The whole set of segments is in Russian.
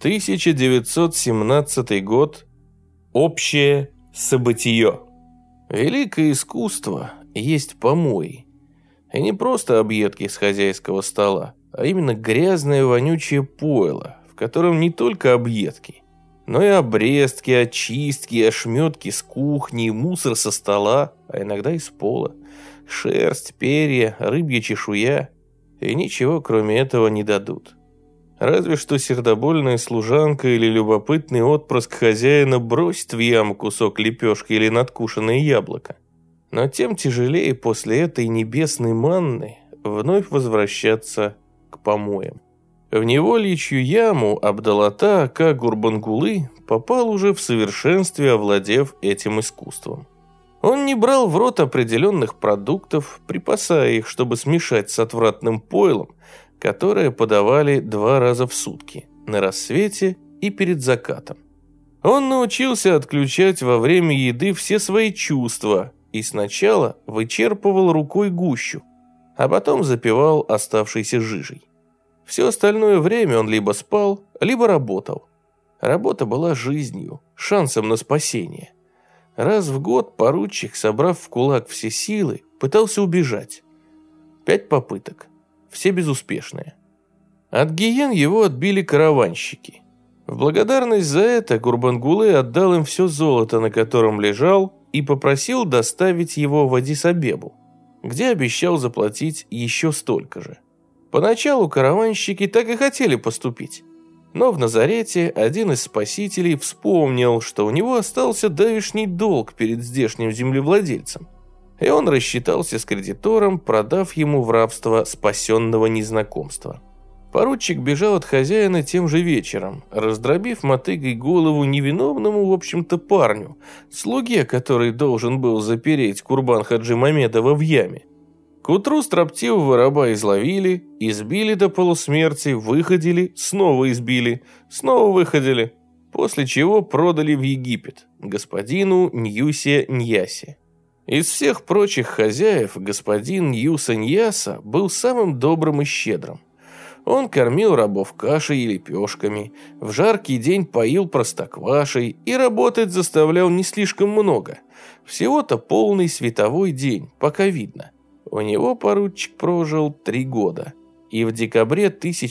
1917 год. Общее событие. Великое искусство есть помои. И не просто объедки с хозяйского стола, а именно грязное вонючее пойло, в котором не только объедки, но и обрезки, очистки, ошметки с кухни, мусор со стола, а иногда и с пола, шерсть, перья, рыбья чешуя. И ничего кроме этого не дадут. Разве что сердобольная служанка или любопытный отпрыск хозяина бросит в яму кусок лепешки или надкушенное яблоко. Но тем тяжелее после этой небесной манны вновь возвращаться к помоям. В невольничью яму Абдалата Ака Гурбангулы попал уже в совершенстве, овладев этим искусством. Он не брал в рот определенных продуктов, припасая их, чтобы смешать с отвратным пойлом, которое подавали 2 раза в сутки, на рассвете и перед закатом. Он научился отключать во время еды все свои чувства и сначала вычерпывал рукой гущу, а потом запивал оставшейся жижей. Все остальное время он либо спал, либо работал. Работа была жизнью, шансом на спасение. Раз в год поручик, собрав в кулак все силы, пытался убежать. 5 попыток, все безуспешные. От гиен его отбили караванщики. В благодарность за это Гурбангулы отдал им все золото, на котором лежал, и попросил доставить его в Адис-Абебу, где обещал заплатить еще столько же. Поначалу караванщики так и хотели поступить. Но в Назарете один из спасителей вспомнил, что у него остался давешний долг перед здешним землевладельцем. И он рассчитался с кредитором, продав ему в рабство спасенного незнакомства. Поручик бежал от хозяина тем же вечером, раздробив мотыгой голову невиновному, в общем-то, парню, слуге, который должен был запереть Курбан Хаджи Мамедова в яме. К утру строптивого раба изловили, избили до полусмерти, выходили, снова избили, снова выходили, после чего продали в Египет господину Ньюсе Ньясе. Из всех прочих хозяев господин Ньюса Ньяса был самым добрым и щедрым. Он кормил рабов кашей и лепешками, в жаркий день поил простоквашей и работать заставлял не слишком много. Всего-то полный световой день, пока видно. У него поручик прожил 3 года. И в декабре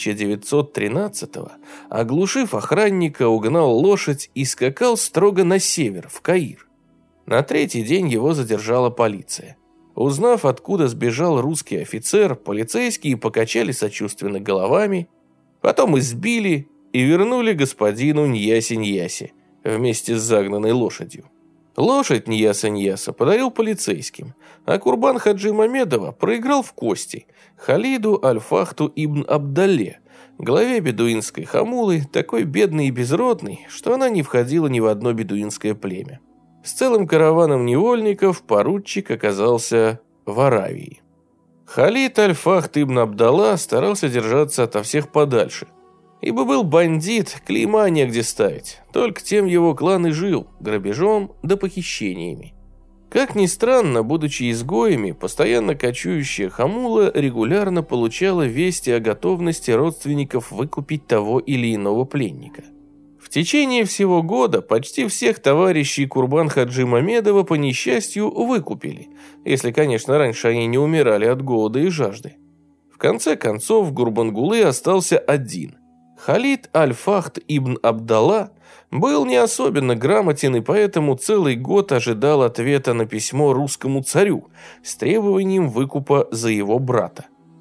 1913-го, оглушив охранника, угнал лошадь и скакал строго на север, в Каир. На 3-й день его задержала полиция. Узнав, откуда сбежал русский офицер, полицейские покачали сочувственно головами, потом избили и вернули господину Ньясе-Ньясе вместе с загнанной лошадью. Лошадь Ньяса-Ньяса подарил полицейским, а Курбан Хаджи Мамедова проиграл в кости Халиду Аль-Фахту ибн Абдалле, главе бедуинской хамулы, такой бедной и безродной, что она не входила ни в одно бедуинское племя. С целым караваном невольников поручик оказался в Аравии. Халид Аль-Фахт ибн Абдалла старался держаться ото всех подальше, ибо был бандит, клейма негде ставить, только тем его клан и жил, грабежом да похищениями. Как ни странно, будучи изгоями, постоянно кочующая хамула регулярно получала вести о готовности родственников выкупить того или иного пленника. В течение всего года почти всех товарищей Курбан Хаджи Мамедова по несчастью выкупили, если, конечно, раньше они не умирали от голода и жажды. В конце концов, Гурбангулы остался один. Халид Аль-Фахт ибн Абдалла был не особенно грамотен и поэтому целый год ожидал ответа на письмо русскому царю с требованием выкупа за его брата.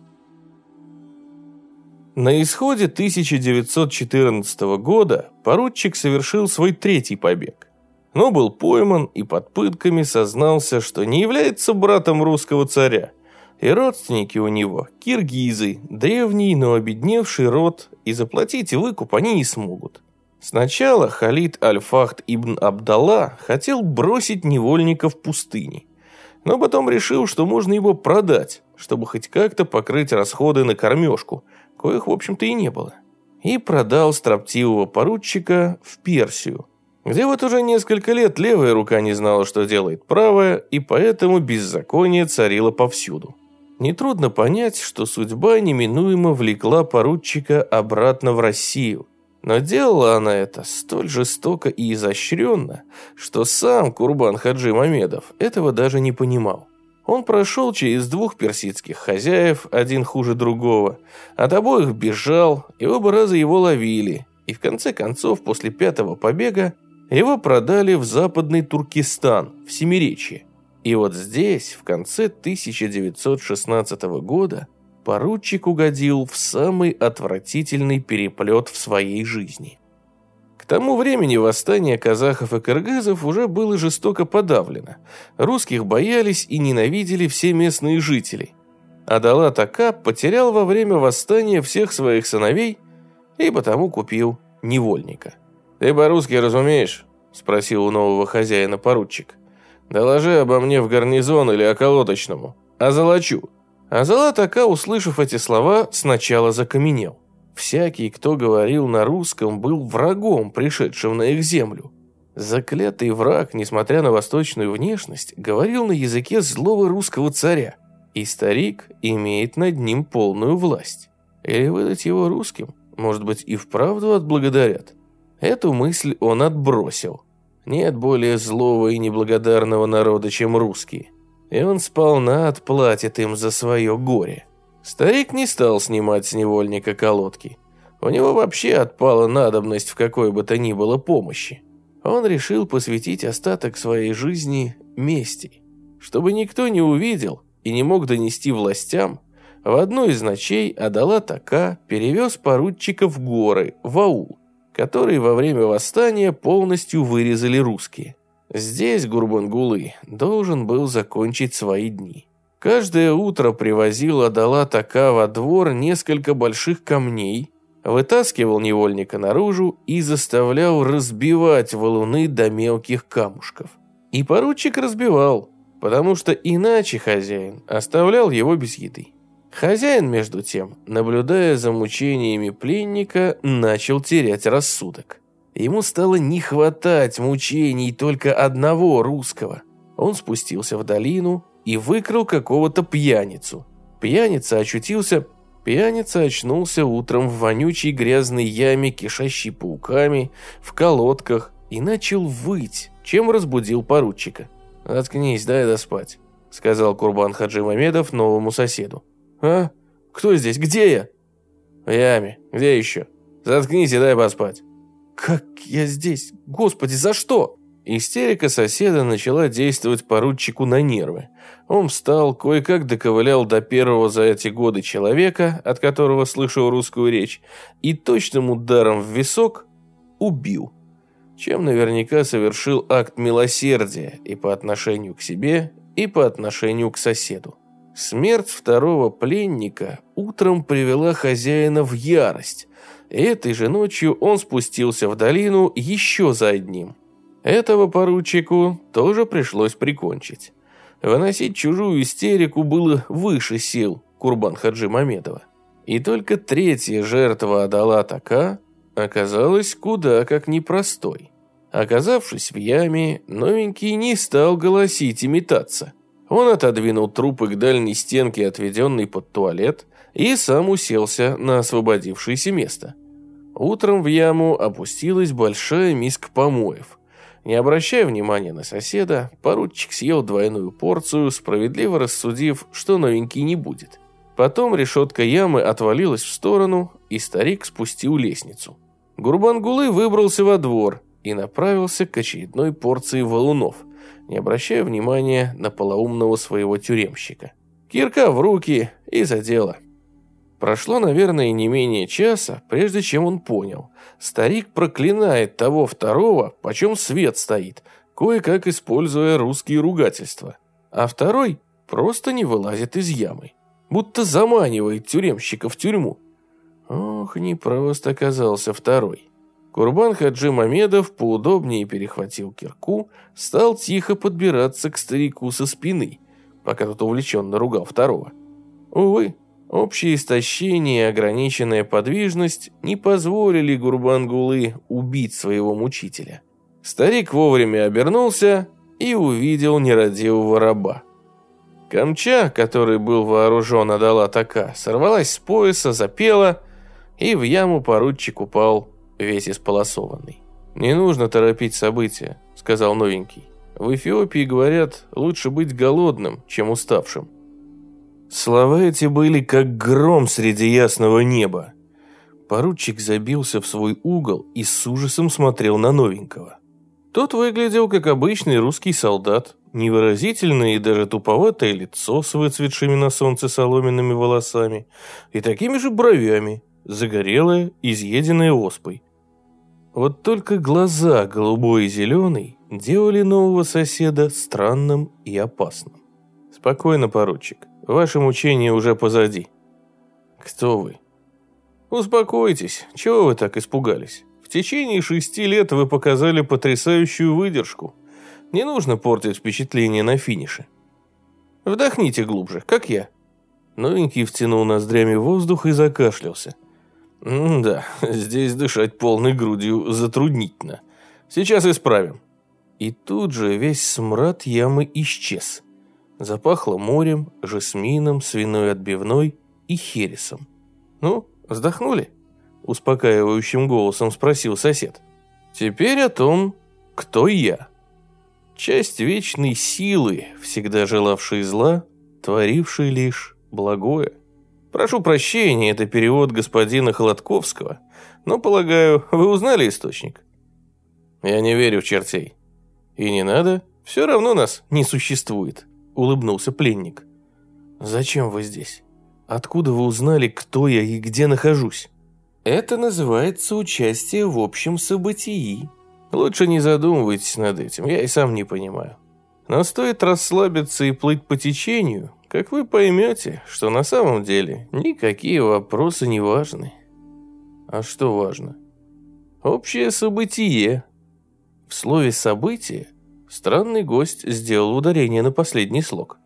На исходе 1914 года поручик совершил свой 3-й побег, но был пойман и под пытками сознался, что не является братом русского царя, и родственники у него – киргизы, древний, но обедневший род, и заплатить выкуп они не смогут. Сначала Халид Аль-Фахт ибн Абдалла хотел бросить невольника в пустыне, но потом решил, что можно его продать, чтобы хоть как-то покрыть расходы на кормежку, коих, в общем-то, и не было. И продал строптивого поручика в Персию, где вот уже несколько лет левая рука не знала, что делает правая, и поэтому беззаконие царило повсюду. Нетрудно понять, что судьба неминуемо влекла поручика обратно в Россию, Но делала она это столь жестоко и изощренно, что сам Курбан Хаджи Мамедов этого даже не понимал. Он прошел через 2 персидских хозяев, один хуже другого, от обоих бежал, и оба раза его ловили, и в конце концов, после 5-го побега, его продали в Западный Туркестан, в Семиречье. И вот здесь, в конце 1916 года, поручик угодил в самый отвратительный переплет в своей жизни. К тому времени восстание казахов и кыргызов уже было жестоко подавлено. Русских боялись и ненавидели все местные жители. Адалат Ака потерял во время восстания всех своих сыновей и потому купил невольника. «Ты по-русски разумеешь?» – спросил у нового хозяина поручик. «Доложи обо мне в гарнизон или околоточному. Озолочу». Адалат Ака, услышав эти слова, сначала закаменел. Всякий, кто говорил на русском, был врагом, пришедшим на их землю. Заклятый враг, несмотря на восточную внешность, говорил на языке злого русского царя, и старик имеет над ним полную власть. Или выдать его русским, может быть, и вправду отблагодарят. Эту мысль он отбросил. Нет более злого и неблагодарного народа, чем русские, и он сполна отплатит им за свое горе. Старик не стал снимать с невольника колодки. У него вообще отпала надобность в какой бы то ни было помощи. Он решил посвятить остаток своей жизни мести. Чтобы никто не увидел и не мог донести властям, в одну из ночей Адалат Ака перевез поручика в горы, в аул, который во время восстания полностью вырезали русские. Здесь Гурбангулы должен был закончить свои дни. Каждое утро привозил Адалат Ака во двор несколько больших камней, вытаскивал невольника наружу и заставлял разбивать валуны до мелких камушков. И поручик разбивал, потому что иначе хозяин оставлял его без еды. Хозяин, между тем, наблюдая за мучениями пленника, начал терять рассудок. Ему стало не хватать мучений только одного русского. Он спустился в долину и выкрал какого-то пьяницу. Пьяница очнулся утром в вонючей грязной яме, кишащей пауками, в колодках, и начал выть, чем разбудил поручика. «Заткнись, дай доспать», — сказал Курбан Хаджи Мамедов новому соседу. «А? Кто здесь? Где я?» «В яме. Где еще? Заткнись и дай поспать». «Как я здесь? Господи, за что?» Истерика соседа начала действовать поручику на нервы. Он встал, кое-как доковылял до первого за эти годы человека, от которого слышал русскую речь, и точным ударом в висок убил, чем наверняка совершил акт милосердия и по отношению к себе, и по отношению к соседу. Смерть второго пленника утром привела хозяина в ярость, и этой же ночью он спустился в долину еще за одним. Этого поручику тоже пришлось прикончить. Выносить чужую истерику было выше сил Курбан Хаджи Мамедова. И только третья жертва Адалат Ака оказалась куда как непростой. Оказавшись в яме, новенький не стал голосить и метаться. Он отодвинул трупы к дальней стенке, отведенной под туалет, и сам уселся на освободившееся место. Утром в яму опустилась большая миска помоев. Не обращая внимания на соседа, поручик съел двойную порцию, справедливо рассудив, что новенький не будет. Потом решетка ямы отвалилась в сторону, и старик спустил лестницу. Гурбангулы выбрался во двор и направился к очередной порции валунов, не обращая внимания на полоумного своего тюремщика. Кирка в руки и за дело. Прошло, наверное, не менее часа, прежде чем он понял. Старик проклинает того второго, почем свет стоит, кое-как используя русские ругательства. А второй просто не вылазит из ямы, будто заманивает тюремщика в тюрьму. Ох, непрост оказался второй. Курбан Хаджи Мамедов поудобнее перехватил кирку, стал тихо подбираться к старику со спины, пока тот увлеченно ругал второго. Увы, общее истощение и ограниченная подвижность не позволили Гурбангулы убить своего мучителя. Старик вовремя обернулся и увидел нерадивого раба. Камча, который был вооружен Адалат Ака, сорвалась с пояса, запела, и в яму поручик упал весь исполосованный. «Не нужно торопить события», — сказал новенький. «В Эфиопии, говорят, лучше быть голодным, чем уставшим». Слова эти были как гром среди ясного неба. Поручик забился в свой угол и с ужасом смотрел на новенького. Тот выглядел как обычный русский солдат, невыразительное и даже туповатое лицо с выцветшими на солнце соломенными волосами и такими же бровями, загорелое, изъеденное оспой. Вот только глаза, голубой и зеленый, делали нового соседа странным и опасным. «Спокойно, поручик, ваше мучение уже позади». «Кто вы?» «Успокойтесь, чего вы так испугались? В течение 6 лет вы показали потрясающую выдержку. Не нужно портить впечатление на финише. Вдохните глубже, как я». Новенький втянул ноздрями воздух и закашлялся. «Да, здесь дышать полной грудью затруднительно. Сейчас исправим». И тут же весь смрад ямы исчез. Запахло морем, жасмином, свиной отбивной и хересом. «Ну, вздохнули?» — успокаивающим голосом спросил сосед. «Теперь о том, кто я. Часть вечной силы, всегда желавшей зла, творившей лишь благое. Прошу прощения, это перевод господина Холодковского, но, полагаю, вы узнали источник?» «Я не верю в чертей». «И не надо, все равно нас не существует», — улыбнулся пленник. «Зачем вы здесь? Откуда вы узнали, кто я и где нахожусь?» «Это называется участие в общем событии. Лучше не задумывайтесь над этим, я и сам не понимаю. Но стоит расслабиться и плыть по течению, как вы поймете, что на самом деле никакие вопросы не важны». «А что важно?» «Общее событие». В слове «событие» странный гость сделал ударение на последний слог.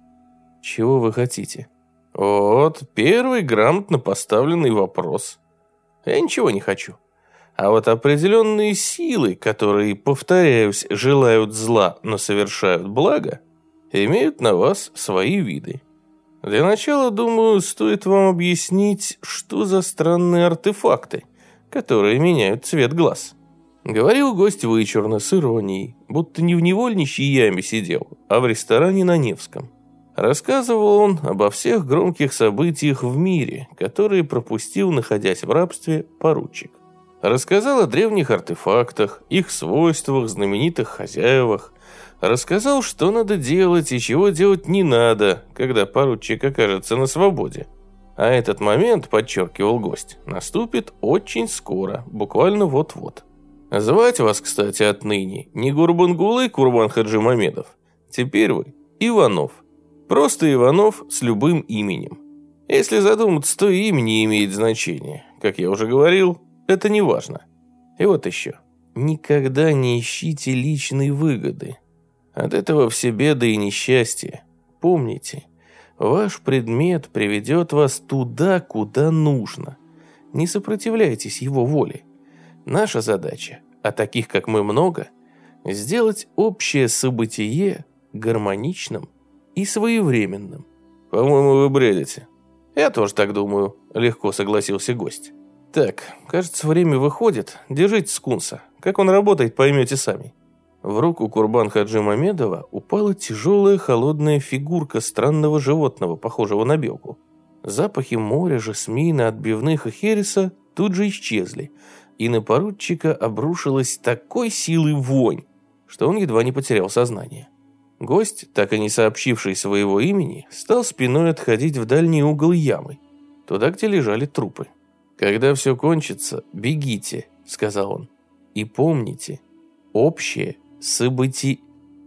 «Чего вы хотите?» «Вот, первый грамотно поставленный вопрос. Я ничего не хочу. А вот определенные силы, которые, повторяюсь, желают зла, но совершают благо, имеют на вас свои виды. Для начала, думаю, стоит вам объяснить, что за странные артефакты, которые меняют цвет глаз». Говорил гость вычурно, с иронией, будто не в невольничьей яме сидел, а в ресторане на Невском. Рассказывал он обо всех громких событиях в мире, которые пропустил, находясь в рабстве, поручик. Рассказал о древних артефактах, их свойствах, знаменитых хозяевах. Рассказал, что надо делать и чего делать не надо, когда поручик окажется на свободе. А этот момент, подчеркивал гость, наступит очень скоро, буквально вот-вот. Звать вас, кстати, отныне не Гурбангулы Курбан Хаджимамедов. Теперь вы Иванов. Просто Иванов с любым именем. Если задуматься, то имя не имеет значения. Как я уже говорил, это не важно. И вот еще. Никогда не ищите личной выгоды. От этого все беды и несчастья. Помните, ваш предмет приведет вас туда, куда нужно. Не сопротивляйтесь его воле. Наша задача, а таких, как мы, много, сделать общее событие гармоничным и своевременным. По-моему, вы бредите. Я тоже так думаю, легко согласился гость. Так, кажется, время выходит. Держите скунса. Как он работает, поймете сами. В руку Курбан Хаджи Мамедова упала тяжелая холодная фигурка странного животного, похожего на белку. Запахи моря, жасмина, отбивных и хереса тут же исчезли, и на поручика обрушилась такой силой вонь, что он едва не потерял сознание. Гость, так и не сообщивший своего имени, стал спиной отходить в дальний угол ямы, туда, где лежали трупы. «Когда все кончится, бегите», — сказал он, — «и помните, общее событие».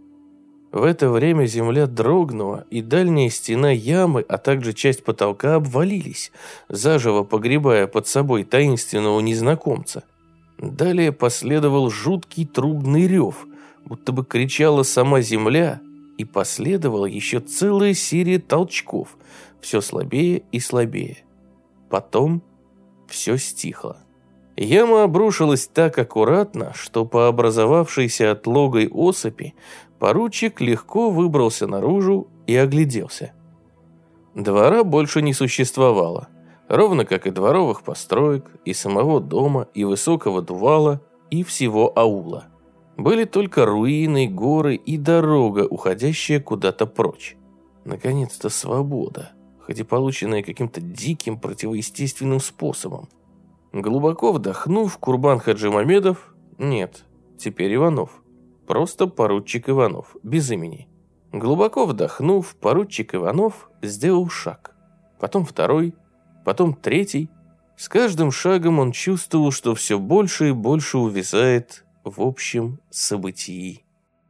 В это время земля дрогнула, и дальняя стена ямы, а также часть потолка обвалились, заживо погребая под собой таинственного незнакомца. Далее последовал жуткий трубный рев, будто бы кричала сама земля, и последовала еще целая серия толчков, все слабее и слабее. Потом все стихло. Яма обрушилась так аккуратно, что по образовавшейся отлогой осыпи поручик легко выбрался наружу и огляделся. Двора больше не существовало. Ровно как и дворовых построек, и самого дома, и высокого дувала, и всего аула. Были только руины, горы и дорога, уходящая куда-то прочь. Наконец-то свобода, хоть и полученная каким-то диким противоестественным способом. Глубоко вдохнув, Курбан Хаджимамедов, нет, теперь Иванов, просто поручик Иванов, без имени. Глубоко вдохнув, поручик Иванов сделал шаг, потом второй, потом третий. С каждым шагом он чувствовал, что все больше и больше увязает в общем событии.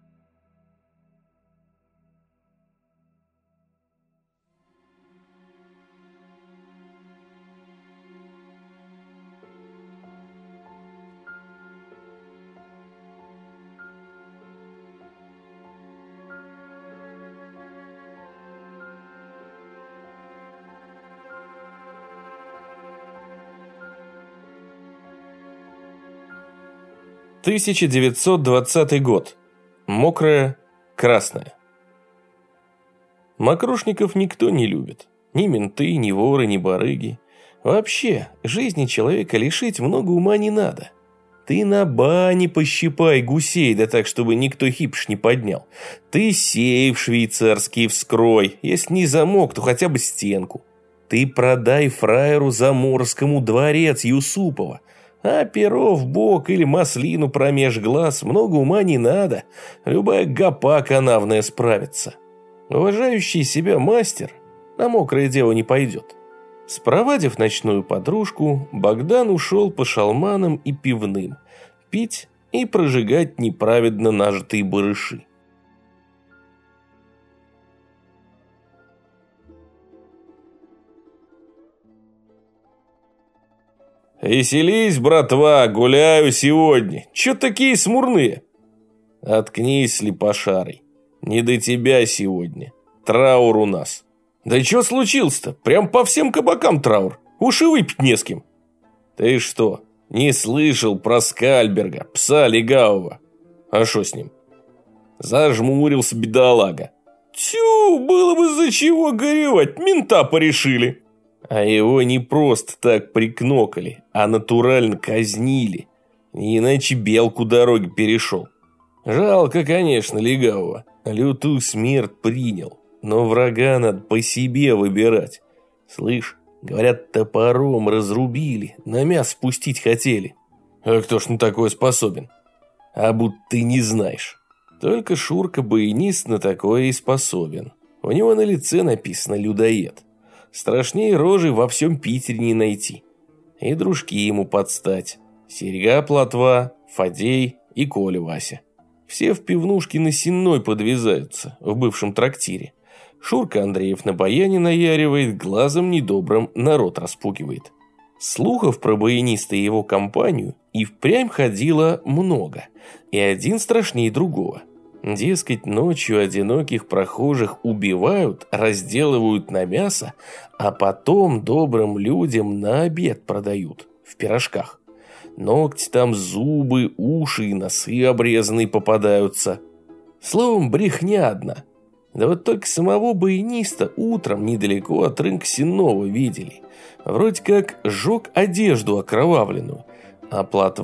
– 1920 год. Мокрая, красная. Мокрушников никто не любит. Ни менты, ни воры, ни барыги. Вообще, жизни человека лишить много ума не надо. Ты на бане пощипай гусей, да так, чтобы никто хипш не поднял. Ты сейф швейцарский вскрой. Если не замок, то хотя бы стенку. Ты продай фраеру Заморскому дворец Юсупова. А перо в бок или маслину промеж глаз много ума не надо. Любая гопа канавная справится. Уважающий себя мастер на мокрое дело не пойдет. Спровадив ночную подружку, Богдан ушел по шалманам и пивным, пить и прожигать неправедно нажитые барыши. «Веселись, братва, гуляю сегодня. Чё такие смурные?» «Откнись, слепошарый. Не до тебя сегодня. Траур у нас». «Да чё случилось-то? Прям по всем кабакам траур. Уж и выпить не с кем». «Ты что, не слышал про Скальберга, пса легавого?» «А шо с ним?» Зажмурился бедолага. «Тю, было бы за чего горевать, мента порешили». А его не просто так прикнокали, а натурально казнили. Не иначе белку дороги перешел. Жалко, конечно, легавого. Лютую смерть принял. Но врага надо по себе выбирать. Слышь, говорят, топором разрубили, на мясо спустить хотели. А кто ж на такое способен? А будто ты не знаешь. Только Шурка-баянист на такое и способен. У него на лице написано «людоед». Страшнее рожи во всем Питере не найти. И дружки ему подстать. Серьга Плотва, Фадей и Коля Вася. Все в пивнушке на Сенной подвязаются, в бывшем трактире. Шурка Андреев на баяне наяривает, глазом недобрым народ распугивает. Слухов про баяниста и его компанию и впрямь ходило много, и один страшнее другого. Дескать, ночью одиноких прохожих убивают, разделывают на мясо, а потом добрым людям на обед продают, в пирожках. Ногти там, зубы, уши и носы обрезанные попадаются. Словом, брехня одна. Да вот только самого баяниста утром недалеко от рынка Сенного видели. Вроде как сжег одежду окровавленную, а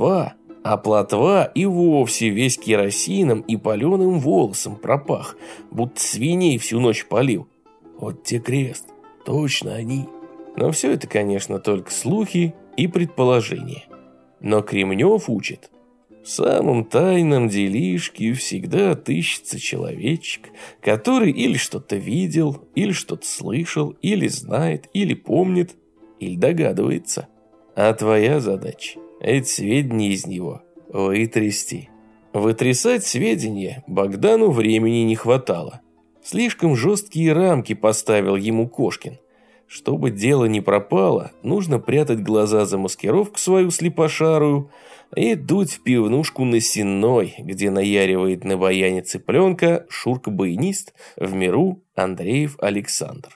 Плотва и вовсе весь керосином и паленым волосом пропах, будто свиней всю ночь полил. Вот те крест, точно они. Но все это, конечно, только слухи и предположения. Но Кремнев учит. В самом тайном делишке всегда отыщется человечек, который или что-то видел, или что-то слышал, или знает, или помнит, или догадывается. А твоя задача – эти сведения из него вытрясти. Вытрясать сведения Богдану времени не хватало. Слишком жесткие рамки поставил ему Кошкин. Чтобы дело не пропало, нужно прятать глаза за маскировку свою слепошарую и дуть в пивнушку на Сенной, где наяривает на баяне цыпленка Шурка-баянист, в миру Андреев Александр.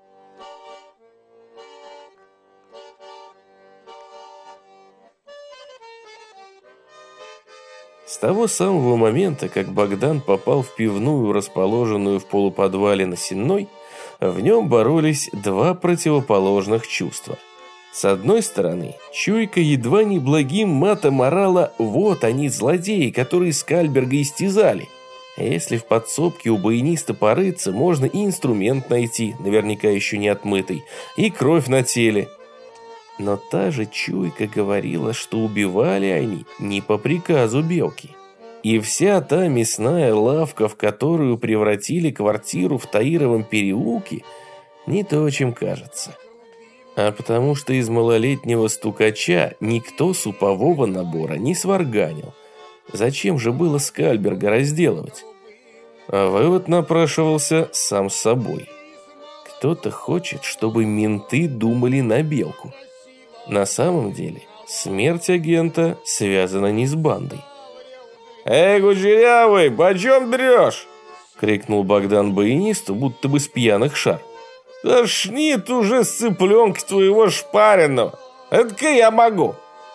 С того самого момента, как Богдан попал в пивную, расположенную в полуподвале на Сенной, в нем боролись два противоположных чувства. С одной стороны, чуйка едва не благим матом орала: вот они, злодеи, которые Скальберга истязали. А если в подсобке у баяниста порыться, можно и инструмент найти, наверняка еще не отмытый, и кровь на теле. Но та же чуйка говорила, что убивали они не по приказу Белки. И вся та мясная лавка, в которую превратили квартиру в Таировом переулке, не то, чем кажется. А потому что из малолетнего стукача никто супового набора не сварганил. Зачем же было Скальберга разделывать? А вывод напрашивался сам собой. Кто-то хочет, чтобы менты думали на Белку. На самом деле, смерть агента связана не с бандой. «Эй, Кучерявый, почем дрешь?» — крикнул Богдан баянисту, будто бы с пьяных шар. «Тошнит уже с цыпленка твоего шпаренного. Это-ка я могу».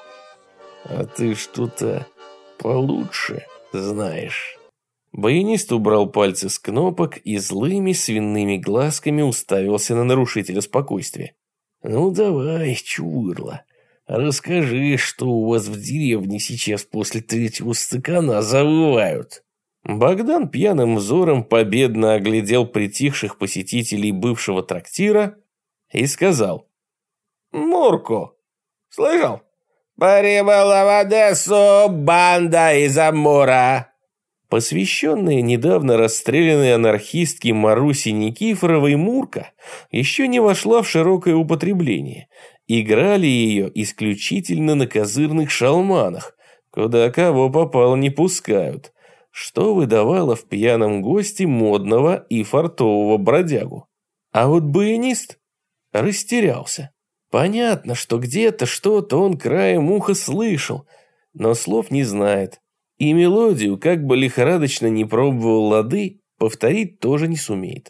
«А ты что-то получше знаешь». Баянист убрал пальцы с кнопок и злыми свиными глазками уставился на нарушителя спокойствия. «Ну давай, чурло, расскажи, что у вас в деревне сейчас после третьего стакана завывают». Богдан пьяным взором победно оглядел притихших посетителей бывшего трактира и сказал: «Мурку, слышал? Прибыла в Одессу банда из Амура». Посвященная недавно расстрелянной анархистке Марусе Никифоровой Мурка еще не вошла в широкое употребление. Играли ее исключительно на козырных шалманах, куда кого попало не пускают, что выдавало в пьяном госте модного и фартового бродягу. А вот баянист растерялся. Понятно, что где-то что-то он краем уха слышал, но слов не знает. И мелодию, как бы лихорадочно не пробовал лады, повторить тоже не сумеет.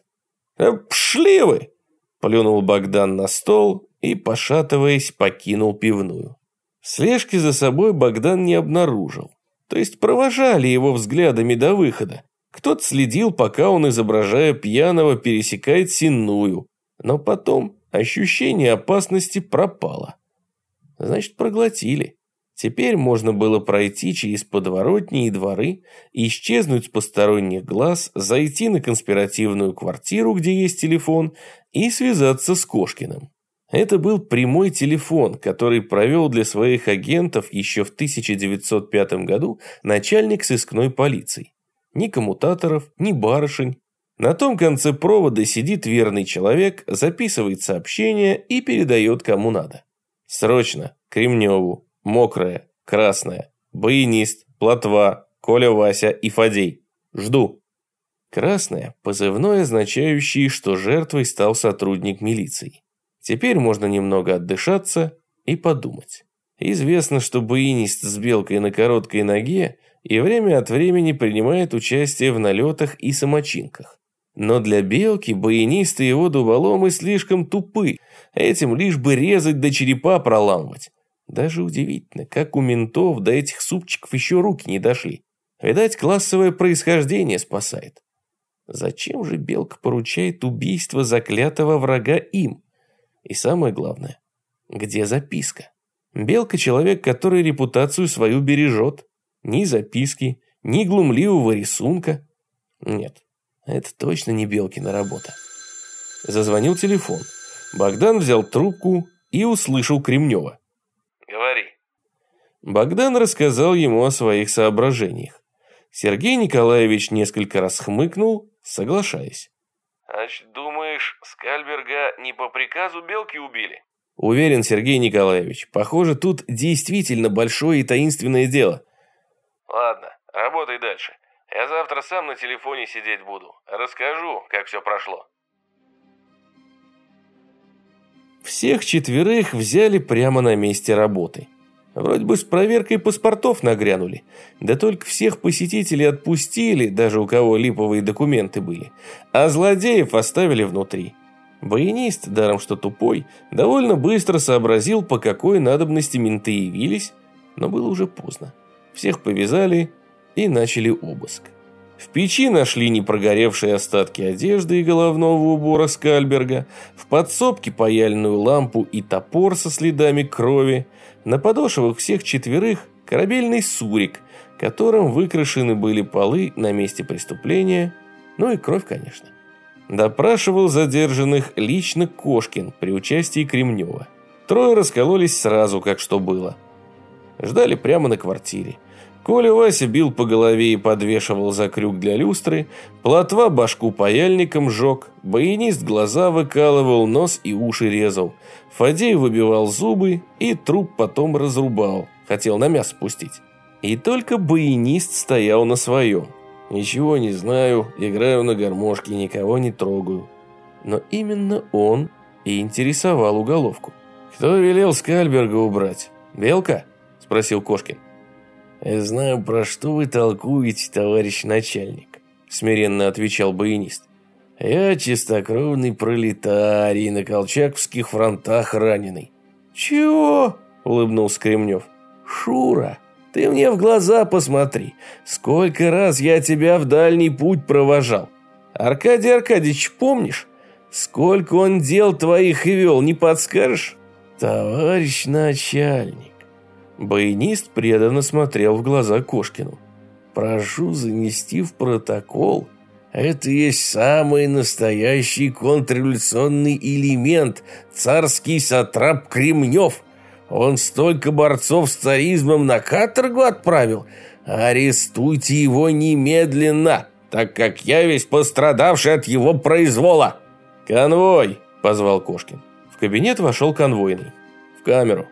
«Пшли вы!» – плюнул Богдан на стол и, пошатываясь, покинул пивную. Слежки за собой Богдан не обнаружил. То есть провожали его взглядами до выхода. Кто-то следил, пока он, изображая пьяного, пересекает Сенную. Но потом ощущение опасности пропало. Значит, проглотили. Теперь можно было пройти через подворотни и дворы, исчезнуть с посторонних глаз, зайти на конспиративную квартиру, где есть телефон, и связаться с Кошкиным. Это был прямой телефон, который провел для своих агентов еще в 1905 году начальник сыскной полиции. Ни коммутаторов, ни барышень. На том конце провода сидит верный человек, записывает сообщение и передает кому надо. Срочно, Кремневу. Мокрая, красная, баянист, плотва, Коля, Вася и Фадей. Жду. Красная – позывной, означающий, что жертвой стал сотрудник милиции. Теперь можно немного отдышаться и подумать. Известно, что баянист с Белкой на короткой ноге и время от времени принимает участие в налетах и самочинках. Но для Белки баянист и его дуболомы слишком тупы, этим лишь бы резать до черепа проламывать. Даже удивительно, как у ментов до этих супчиков еще руки не дошли. Видать, классовое происхождение спасает. Зачем же Белка поручает убийство заклятого врага им? И самое главное, где записка? Белка – человек, который репутацию свою бережет. Ни записки, ни глумливого рисунка. Нет, это точно не Белкина работа. Зазвонил телефон. Богдан взял трубку и услышал Кремнева. «Говори». Богдан рассказал ему о своих соображениях. Сергей Николаевич несколько раз хмыкнул, соглашаясь. «Значит, думаешь, Скальберга не по приказу Белки убили?» «Уверен, Сергей Николаевич. Похоже, тут действительно большое и таинственное дело». «Ладно, работай дальше. Я завтра сам на телефоне сидеть буду. Расскажу, как все прошло». Всех четверых взяли прямо на месте работы. Вроде бы с проверкой паспортов нагрянули. Да только всех посетителей отпустили, даже у кого липовые документы были. А злодеев оставили внутри. Баянист, даром что тупой, довольно быстро сообразил, по какой надобности менты явились, но было уже поздно. Всех повязали и начали обыск. В В печи нашли непрогоревшие остатки одежды и головного убора Скальберга, в подсобке паяльную лампу и топор со следами крови, на подошвах всех четверых корабельный сурик, которым выкрашены были полы на месте преступления, ну и кровь, конечно. Допрашивал задержанных лично Кошкин при участии Кремнева. Трое раскололись сразу, как что было. Ждали прямо на квартире. Коля Вася бил по голове и подвешивал за крюк для люстры, Плотва башку паяльником жег, баянист глаза выкалывал, нос и уши резал, Фадей выбивал зубы и труп потом разрубал, хотел на мясо пустить. И только баянист стоял на своем. Ничего не знаю, играю на гармошке, никого не трогаю. Но именно он и интересовал уголовку. «Кто велел Скальберга убрать? Белка?» – спросил Кошкин. «Я знаю, про что вы толкуете, товарищ начальник», – смиренно отвечал баянист. «Я чистокровный пролетарий, на колчаковских фронтах раненый». «Чего?» – улыбнулся Кремнев. «Шура, ты мне в глаза посмотри. Сколько раз я тебя в дальний путь провожал. Аркадий Аркадьевич, помнишь? Сколько он дел твоих и вел, не подскажешь?» «Товарищ начальник». Баянист преданно смотрел в глаза Кошкину. «Прошу занести в протокол. Это есть самый настоящий контрреволюционный элемент, царский сатрап Кремнев. Он столько борцов с царизмом на каторгу отправил. Арестуйте его немедленно, так как я весь пострадавший от его произвола». «Конвой!» – позвал Кошкин. В кабинет вошел конвойный. «В камеру».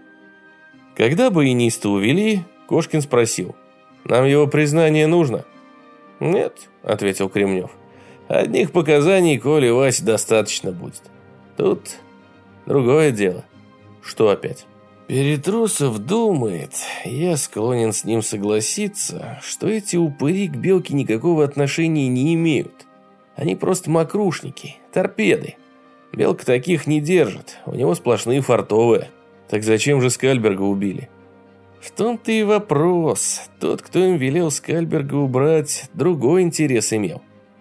Когда баяниста увели, Кошкин спросил: «Нам его признание нужно?» «Нет», – ответил Кремнев. «Одних показаний Коли Васе достаточно будет. Тут другое дело». «Что опять?» «Перетрусов думает, я склонен с ним согласиться, что эти упыри к Белке никакого отношения не имеют. Они просто мокрушники, торпеды. Белка таких не держит, у него сплошные фартовые. Так зачем же Скальберга убили?» «В том-то и вопрос. Тот, кто им велел Скальберга убрать, другой интерес имел».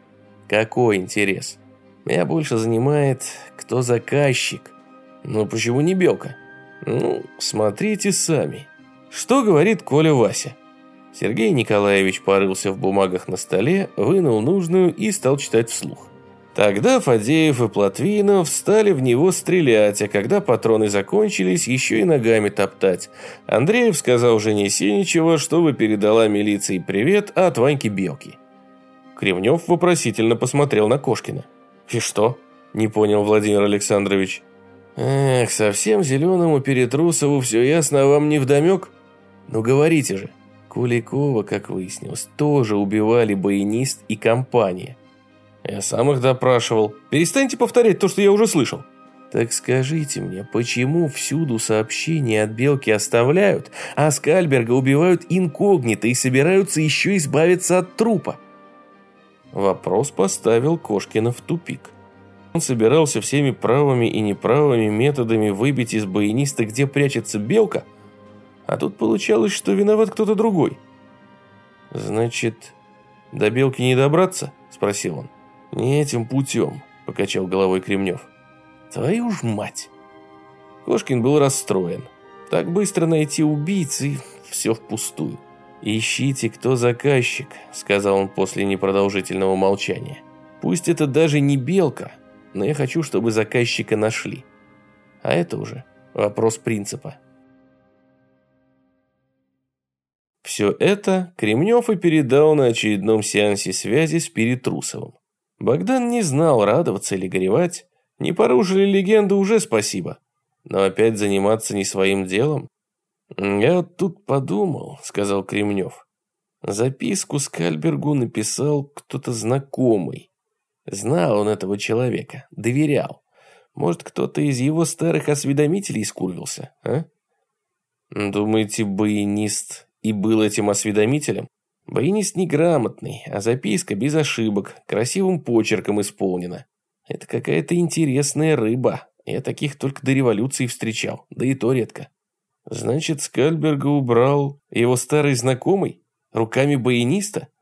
«Какой интерес? Меня больше занимает, кто заказчик. Ну, почему не Белка?» «Ну, смотрите сами. Что говорит Коля Вася?» Сергей Николаевич порылся в бумагах на столе, вынул нужную и стал читать вслух. Тогда Фадеев и Плотвинов стали в него стрелять, а когда патроны закончились, еще и ногами топтать. Андреев сказал жене Сеничева, чтобы передала милиции привет от Ваньки Белки. Кремнев вопросительно посмотрел на Кошкина. «И что?» – не понял Владимир Александрович. «Эх, совсем зеленому Перетрусову все ясно, а вам не вдомек? Ну говорите же». Куликова, как выяснилось, тоже убивали баянист и компания. «Я сам их допрашивал. Перестаньте повторять то, что я уже слышал». «Так скажите мне, почему всюду сообщения от Белки оставляют, а Скальберга убивают инкогнито и собираются еще избавиться от трупа?» Вопрос поставил Кошкина в тупик. Он собирался всеми правыми и неправыми методами выбить из баяниста, где прячется Белка, а тут получалось, что виноват кто-то другой. «Значит, до Белки не добраться?» – спросил он. «Не этим путем», – покачал головой Кремнев. «Твою ж мать!» Кошкин был расстроен. Так быстро найти убийц, и все впустую. «Ищите, кто заказчик», – сказал он после непродолжительного молчания. «Пусть это даже не Белка, но я хочу, чтобы заказчика нашли. А это уже вопрос принципа». Все это Кремнев и передал на очередном сеансе связи с Перетрусовым. Богдан не знал, радоваться или горевать. Не порушили легенду, уже спасибо. Но опять заниматься не своим делом? «Я вот тут подумал», — сказал Кремнев. Записку Скальбергу написал кто-то знакомый. Знал он этого человека, доверял. Может, кто-то из его старых осведомителей скурвился, а? Думаете, баянист и был этим осведомителем? Баянист неграмотный, а записка без ошибок, красивым почерком исполнена. Это какая-то интересная рыба. Я таких только до революции встречал, да и то редко. Значит, Скальберга убрал его старый знакомый? Руками баяниста?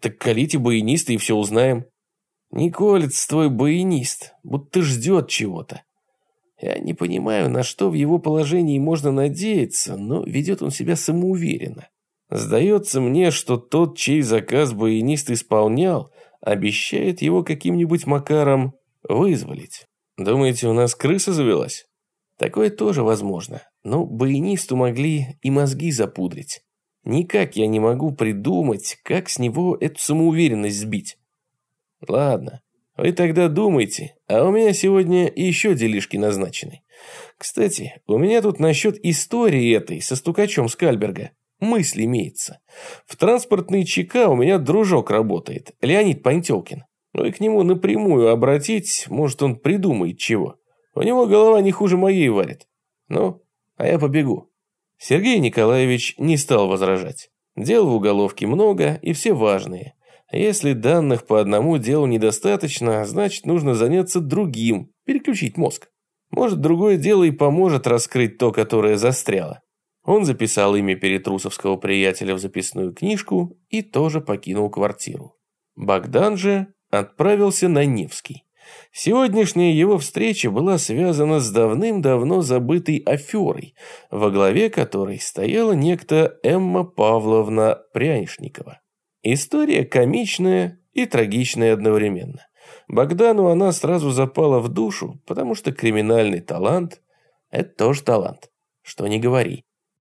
Так колите баяниста и все узнаем. Не колется твой баянист, будто ждет чего-то. Я не понимаю, на что в его положении можно надеяться, но ведет он себя самоуверенно. Сдается мне, что тот, чей заказ баянист исполнял, обещает его каким-нибудь макаром вызволить. Думаете, у нас крыса завелась? Такое тоже возможно, но баянисту могли и мозги запудрить. Никак я не могу придумать, как с него эту самоуверенность сбить. Ладно, вы тогда думайте, а у меня сегодня еще делишки назначены. Кстати, у меня тут насчет истории этой со стукачом Скальберга мысль имеется. В транспортной ЧК у меня дружок работает, Леонид Пантелкин. Ну и к нему напрямую обратить, может, он придумает чего. У него голова не хуже моей варит. Ну, а я побегу. Сергей Николаевич не стал возражать. Дел в уголовке много и все важные. Если данных по одному делу недостаточно, значит, нужно заняться другим, переключить мозг. Может, другое дело и поможет раскрыть то, которое застряло. Он записал имя перетрусовского приятеля в записную книжку и тоже покинул квартиру. Богдан же отправился на Невский. Сегодняшняя его встреча была связана с давным-давно забытой аферой, во главе которой стояла некто Эмма Павловна Прянишникова. История комичная и трагичная одновременно. Богдану она сразу запала в душу, потому что криминальный талант – это тоже талант, что ни говори.